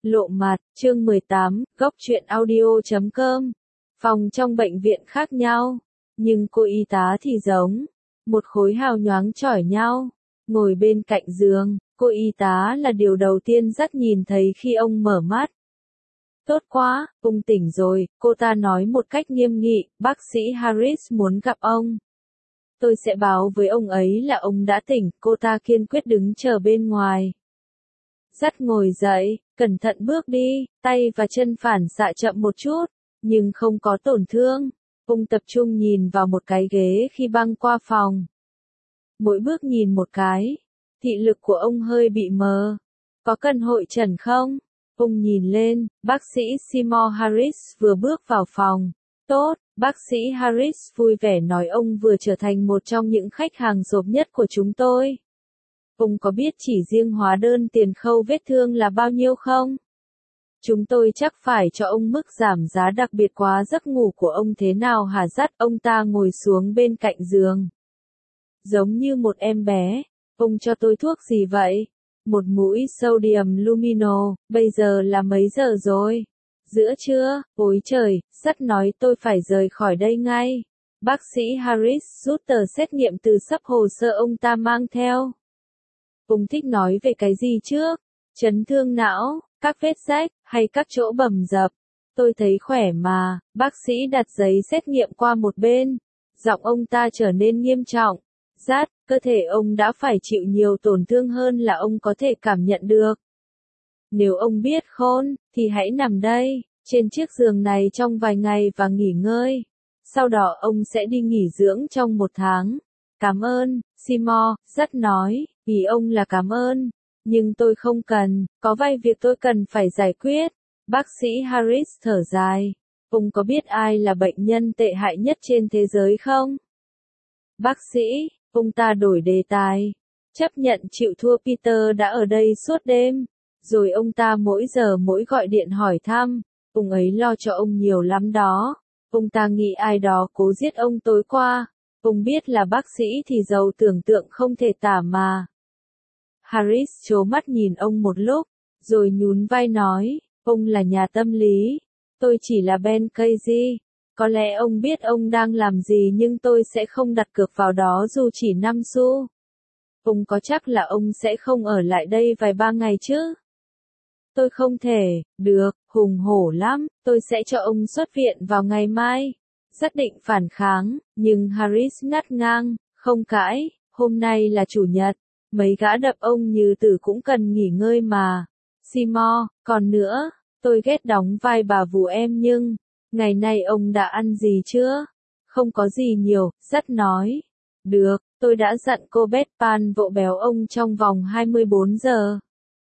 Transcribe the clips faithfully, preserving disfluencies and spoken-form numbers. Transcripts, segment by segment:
Lộ mặt, chương mười tám, góc truyện audio chấm com. Phòng trong bệnh viện khác nhau, nhưng cô y tá thì giống. Một khối hào nhoáng chỏi nhau, ngồi bên cạnh giường, cô y tá là điều đầu tiên Dắt nhìn thấy khi ông mở mắt. Tốt quá, ông tỉnh rồi, cô ta nói một cách nghiêm nghị, bác sĩ Harris muốn gặp ông. Tôi sẽ báo với ông ấy là ông đã tỉnh, cô ta kiên quyết đứng chờ bên ngoài. Dắt ngồi dậy, cẩn thận bước đi, tay và chân phản xạ chậm một chút, nhưng không có tổn thương. Ông tập trung nhìn vào một cái ghế khi băng qua phòng. Mỗi bước nhìn một cái, thị lực của ông hơi bị mờ. Có cần hội chẩn không? Ông nhìn lên, bác sĩ Seymour Harris vừa bước vào phòng. Tốt, bác sĩ Harris vui vẻ nói ông vừa trở thành một trong những khách hàng rộp nhất của chúng tôi. Ông có biết chỉ riêng hóa đơn tiền khâu vết thương là bao nhiêu không? Chúng tôi chắc phải cho ông mức giảm giá đặc biệt quá giấc ngủ của ông thế nào hả? Dắt ông ta ngồi xuống bên cạnh giường. Giống như một em bé, ông cho tôi thuốc gì vậy? Một mũi sodium lumino, bây giờ là mấy giờ rồi? Giữa trưa, ôi trời, Dắt nói tôi phải rời khỏi đây ngay. Bác sĩ Harris rút tờ xét nghiệm từ sấp hồ sơ ông ta mang theo. Ông thích nói về cái gì trước? Chấn thương não, các vết rách, hay các chỗ bầm dập? Tôi thấy khỏe mà, bác sĩ đặt giấy xét nghiệm qua một bên. Giọng ông ta trở nên nghiêm trọng. Dắt, cơ thể ông đã phải chịu nhiều tổn thương hơn là ông có thể cảm nhận được. Nếu ông biết khôn, thì hãy nằm đây, trên chiếc giường này trong vài ngày và nghỉ ngơi. Sau đó ông sẽ đi nghỉ dưỡng trong một tháng. Cảm ơn, Seymour, Dắt nói, ý ông là cảm ơn. Nhưng tôi không cần, có vài việc tôi cần phải giải quyết. Bác sĩ Harris thở dài. Ông có biết ai là bệnh nhân tệ hại nhất trên thế giới không? Bác sĩ, ông ta đổi đề tài. Chấp nhận chịu thua Peter đã ở đây suốt đêm. Rồi ông ta mỗi giờ mỗi gọi điện hỏi thăm. Ông ấy lo cho ông nhiều lắm đó. Ông ta nghĩ ai đó cố giết ông tối qua. Ông biết là bác sĩ thì giàu tưởng tượng không thể tả mà. Harris trố mắt nhìn ông một lúc, rồi nhún vai nói, ông là nhà tâm lý. Tôi chỉ là Ben Casey. Có lẽ ông biết ông đang làm gì nhưng tôi sẽ không đặt cược vào đó dù chỉ năm xu. Ông có chắc là ông sẽ không ở lại đây vài ba ngày chứ? Tôi không thể, được, hùng hổ lắm, tôi sẽ cho ông xuất viện vào ngày mai. Xác định phản kháng, nhưng Harris ngắt ngang, không cãi, hôm nay là chủ nhật, mấy gã đập ông như tử cũng cần nghỉ ngơi mà. Seymour, còn nữa, tôi ghét đóng vai bà vú em nhưng, ngày nay ông đã ăn gì chưa? Không có gì nhiều, Dắt nói. Được, tôi đã dặn cô Beth Pan vỗ béo ông trong vòng hai mươi bốn giờ.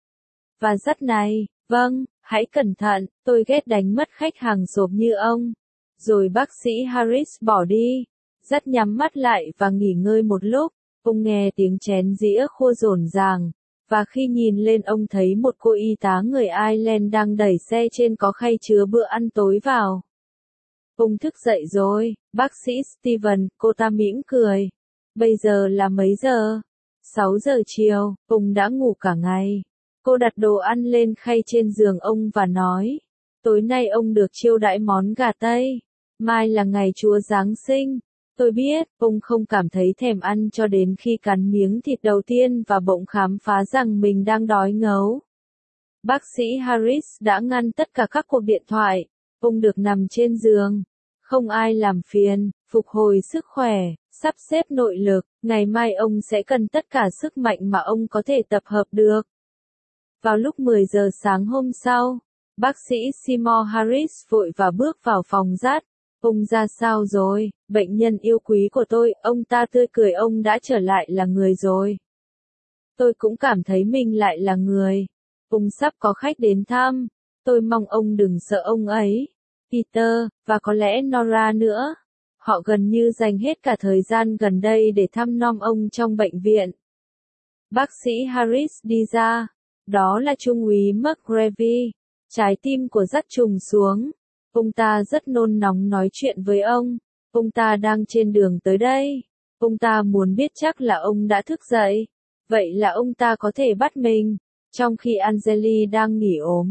Và Dắt này, vâng, hãy cẩn thận, tôi ghét đánh mất khách hàng rộp như ông. Rồi bác sĩ Harris bỏ đi. Dắt nhắm mắt lại và nghỉ ngơi một lúc. Ông nghe tiếng chén dĩa khua rồn ràng. Và khi nhìn lên ông thấy một cô y tá người Ireland đang đẩy xe trên có khay chứa bữa ăn tối vào. Ông thức dậy rồi, bác sĩ Steven, cô ta mỉm cười. Bây giờ là mấy giờ? sáu giờ chiều, ông đã ngủ cả ngày. Cô đặt đồ ăn lên khay trên giường ông và nói. Tối nay ông được chiêu đãi món gà Tây. Mai là ngày Chúa Giáng sinh. Tôi biết, ông không cảm thấy thèm ăn cho đến khi cắn miếng thịt đầu tiên và bỗng khám phá rằng mình đang đói ngấu. Bác sĩ Harris đã ngăn tất cả các cuộc điện thoại. Ông được nằm trên giường. Không ai làm phiền, phục hồi sức khỏe, sắp xếp nội lực. Ngày mai ông sẽ cần tất cả sức mạnh mà ông có thể tập hợp được. Vào lúc mười giờ sáng hôm sau, bác sĩ Seymour Harris vội và bước vào phòng Dắt. Ông ra sao rồi, bệnh nhân yêu quý của tôi, ông ta tươi cười, ông đã trở lại là người rồi. Tôi cũng cảm thấy mình lại là người. Ông sắp có khách đến thăm, tôi mong ông đừng sợ ông ấy. Peter, và có lẽ Nora nữa. Họ gần như dành hết cả thời gian gần đây để thăm nom ông trong bệnh viện. Bác sĩ Harris đi ra. Đó là Trung úy McGreevy. Trái tim của Dắt trùng xuống. Ông ta rất nôn nóng nói chuyện với ông. Ông ta đang trên đường tới đây. Ông ta muốn biết chắc là ông đã thức dậy. Vậy là ông ta có thể bắt mình. Trong khi Angeli đang nghỉ ốm,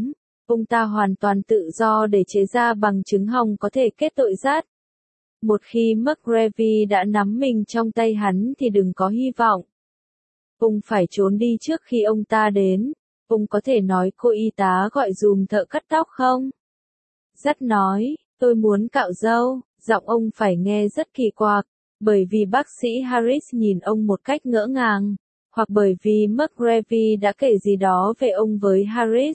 Ông ta hoàn toàn tự do để chế ra bằng chứng hòng có thể kết tội Dắt. Một khi McGreevy đã nắm mình trong tay hắn thì đừng có hy vọng. Ông phải trốn đi trước khi ông ta đến. Ông có thể nói cô y tá gọi dùm thợ cắt tóc không? Dắt nói, tôi muốn cạo râu. Giọng ông phải nghe rất kỳ quặc, bởi vì bác sĩ Harris nhìn ông một cách ngỡ ngàng, hoặc bởi vì McGreevy đã kể gì đó về ông với Harris.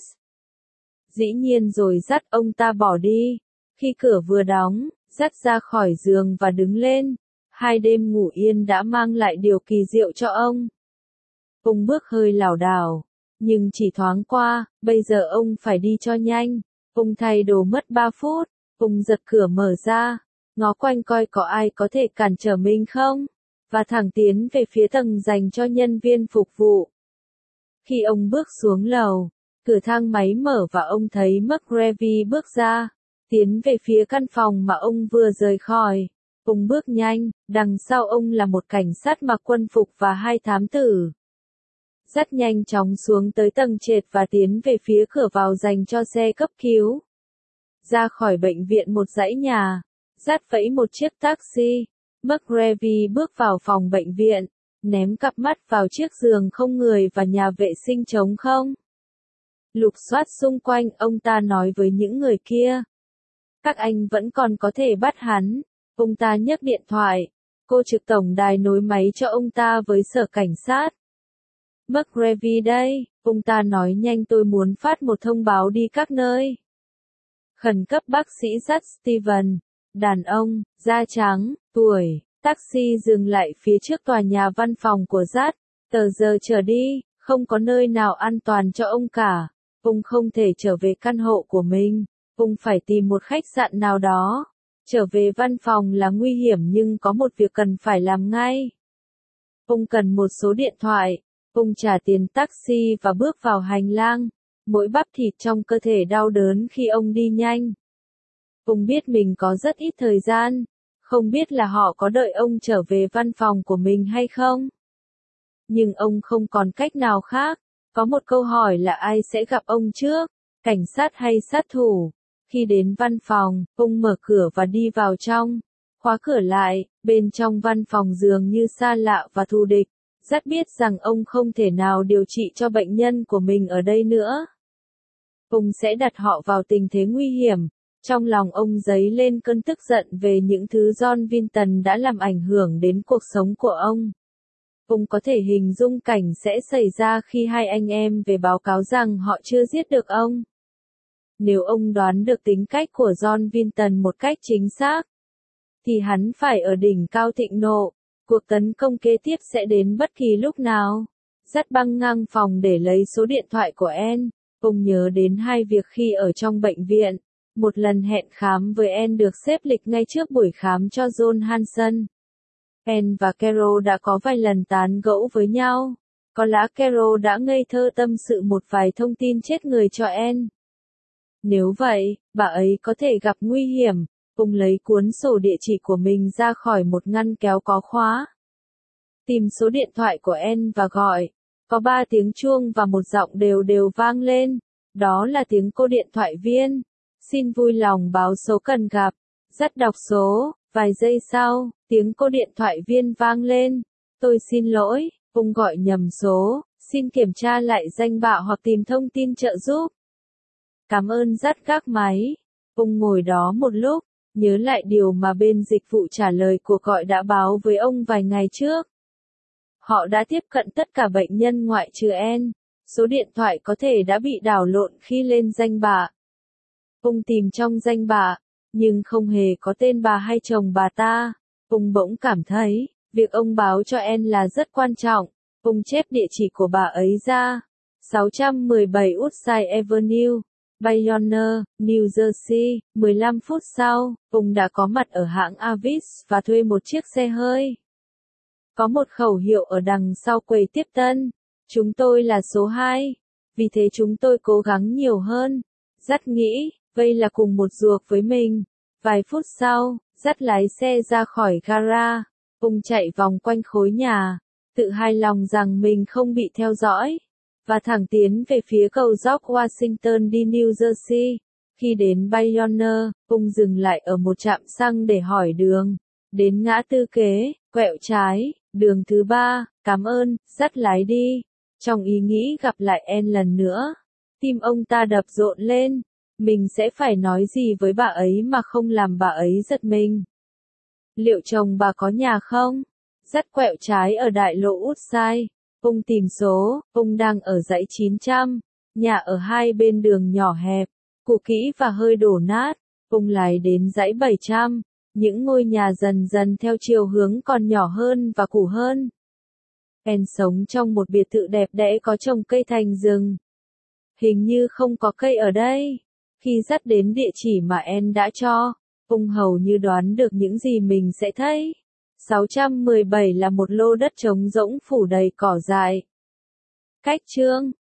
Dĩ nhiên rồi Dắt ông ta bỏ đi. Khi cửa vừa đóng, Dắt ra khỏi giường và đứng lên. Hai đêm ngủ yên đã mang lại điều kỳ diệu cho ông. Ông bước hơi lảo đảo, nhưng chỉ thoáng qua, bây giờ ông phải đi cho nhanh. Ông thay đồ mất ba phút, ông giật cửa mở ra, ngó quanh coi có ai có thể cản trở mình không, và thẳng tiến về phía tầng dành cho nhân viên phục vụ. Khi ông bước xuống lầu, cửa thang máy mở và ông thấy McGreevy bước ra, tiến về phía căn phòng mà ông vừa rời khỏi. Ông bước nhanh, đằng sau ông là một cảnh sát mặc quân phục và hai thám tử. Dắt nhanh chóng xuống tới tầng trệt và tiến về phía cửa vào dành cho xe cấp cứu. Ra khỏi bệnh viện một dãy nhà, Dắt vẫy một chiếc taxi. McGreevy bước vào phòng bệnh viện, ném cặp mắt vào chiếc giường không người và nhà vệ sinh trống không. Lục soát xung quanh, ông ta nói với những người kia. Các anh vẫn còn có thể bắt hắn. Ông ta nhấc điện thoại. Cô trực tổng đài nối máy cho ông ta với sở cảnh sát. McGreevy đây, ông ta nói nhanh, tôi muốn phát một thông báo đi các nơi. Khẩn cấp bác sĩ Dắt Steven, đàn ông, da trắng, tuổi. Taxi dừng lại phía trước tòa nhà văn phòng của Dắt. Tờ giờ trở đi, không có nơi nào an toàn cho ông cả. Ông không thể trở về căn hộ của mình. Ông phải tìm một khách sạn nào đó. Trở về văn phòng là nguy hiểm nhưng có một việc cần phải làm ngay. Ông cần một số điện thoại. Ông trả tiền taxi và bước vào hành lang. Mỗi bắp thịt trong cơ thể đau đớn khi ông đi nhanh. Ông biết mình có rất ít thời gian. Không biết là họ có đợi ông trở về văn phòng của mình hay không. Nhưng ông không còn cách nào khác. Có một câu hỏi là ai sẽ gặp ông trước, cảnh sát hay sát thủ. Khi đến văn phòng, ông mở cửa và đi vào trong. Khóa cửa lại, bên trong văn phòng dường như xa lạ và thù địch. Dắt biết rằng ông không thể nào điều trị cho bệnh nhân của mình ở đây nữa. Ông sẽ đặt họ vào tình thế nguy hiểm. Trong lòng ông dấy lên cơn tức giận về những thứ John Vinton đã làm ảnh hưởng đến cuộc sống của ông. Ông có thể hình dung cảnh sẽ xảy ra khi hai anh em về báo cáo rằng họ chưa giết được ông. Nếu ông đoán được tính cách của John Vinton một cách chính xác, thì hắn phải ở đỉnh cao thịnh nộ. Cuộc tấn công kế tiếp sẽ đến bất kỳ lúc nào. Dắt băng ngang phòng để lấy số điện thoại của Anne. Ông nhớ đến hai việc khi ở trong bệnh viện. Một lần hẹn khám với Anne được xếp lịch ngay trước buổi khám cho John Hanson. Anne và Carol đã có vài lần tán gẫu với nhau. Có lẽ Carol đã ngây thơ tâm sự một vài thông tin chết người cho Anne. Nếu vậy, bà ấy có thể gặp nguy hiểm. Ông lấy cuốn sổ địa chỉ của mình ra khỏi một ngăn kéo có khóa. Tìm số điện thoại của Anne và gọi. Có ba tiếng chuông và một giọng đều đều vang lên. Đó là tiếng cô điện thoại viên. Xin vui lòng báo số cần gặp. Dắt đọc số. Vài giây sau, tiếng cô điện thoại viên vang lên. Tôi xin lỗi, ông gọi nhầm số. Xin kiểm tra lại danh bạ hoặc tìm thông tin trợ giúp. Cảm ơn. Dắt gác máy. Ông ngồi đó một lúc, nhớ lại điều mà bên dịch vụ trả lời cuộc gọi đã báo với ông vài ngày trước. Họ đã tiếp cận tất cả bệnh nhân ngoại trừ Anne. Số điện thoại có thể đã bị đảo lộn khi lên danh bạ. Ông tìm trong danh bạ, nhưng không hề có tên bà hay chồng bà ta. Ông bỗng cảm thấy, việc ông báo cho Anne là rất quan trọng. Ông chép địa chỉ của bà ấy ra. sáu trăm mười bảy Woodside Avenue, Bayonne, New Jersey. mười lăm phút sau, ông đã có mặt ở hãng Avis và thuê một chiếc xe hơi. Có một khẩu hiệu ở đằng sau quầy tiếp tân. Chúng tôi là số hai. Vì thế chúng tôi cố gắng nhiều hơn. Dắt nghĩ, vậy là cùng một ruột với mình. Vài phút sau, Dắt lái xe ra khỏi gara. Ông chạy vòng quanh khối nhà, tự hài lòng rằng mình không bị theo dõi. và thẳng tiến về phía cầu George Washington đi New Jersey. Khi đến Bayonne, Ung dừng lại ở một trạm xăng để hỏi đường. Đến ngã tư kế, quẹo trái, đường thứ ba, cảm ơn, dắt lái đi. Trong ý nghĩ gặp lại Anne lần nữa, tim ông ta đập rộn lên. Mình sẽ phải nói gì với bà ấy mà không làm bà ấy giật mình? Liệu chồng bà có nhà không? Dắt quẹo trái ở đại lộ Woodside. Ung tìm số, Ung đang ở dãy chín trăm. Nhà ở hai bên đường nhỏ hẹp, cũ kỹ và hơi đổ nát. Ung lái đến dãy bảy trăm. Những ngôi nhà dần dần theo chiều hướng còn nhỏ hơn và cũ hơn. Anne sống trong một biệt thự đẹp đẽ có trồng cây thành rừng. Hình như không có cây ở đây. Khi dắt đến địa chỉ mà Anne đã cho, Ung hầu như đoán được những gì mình sẽ thấy. sáu trăm mười bảy là một lô đất trống rỗng phủ đầy cỏ dại. Cách chương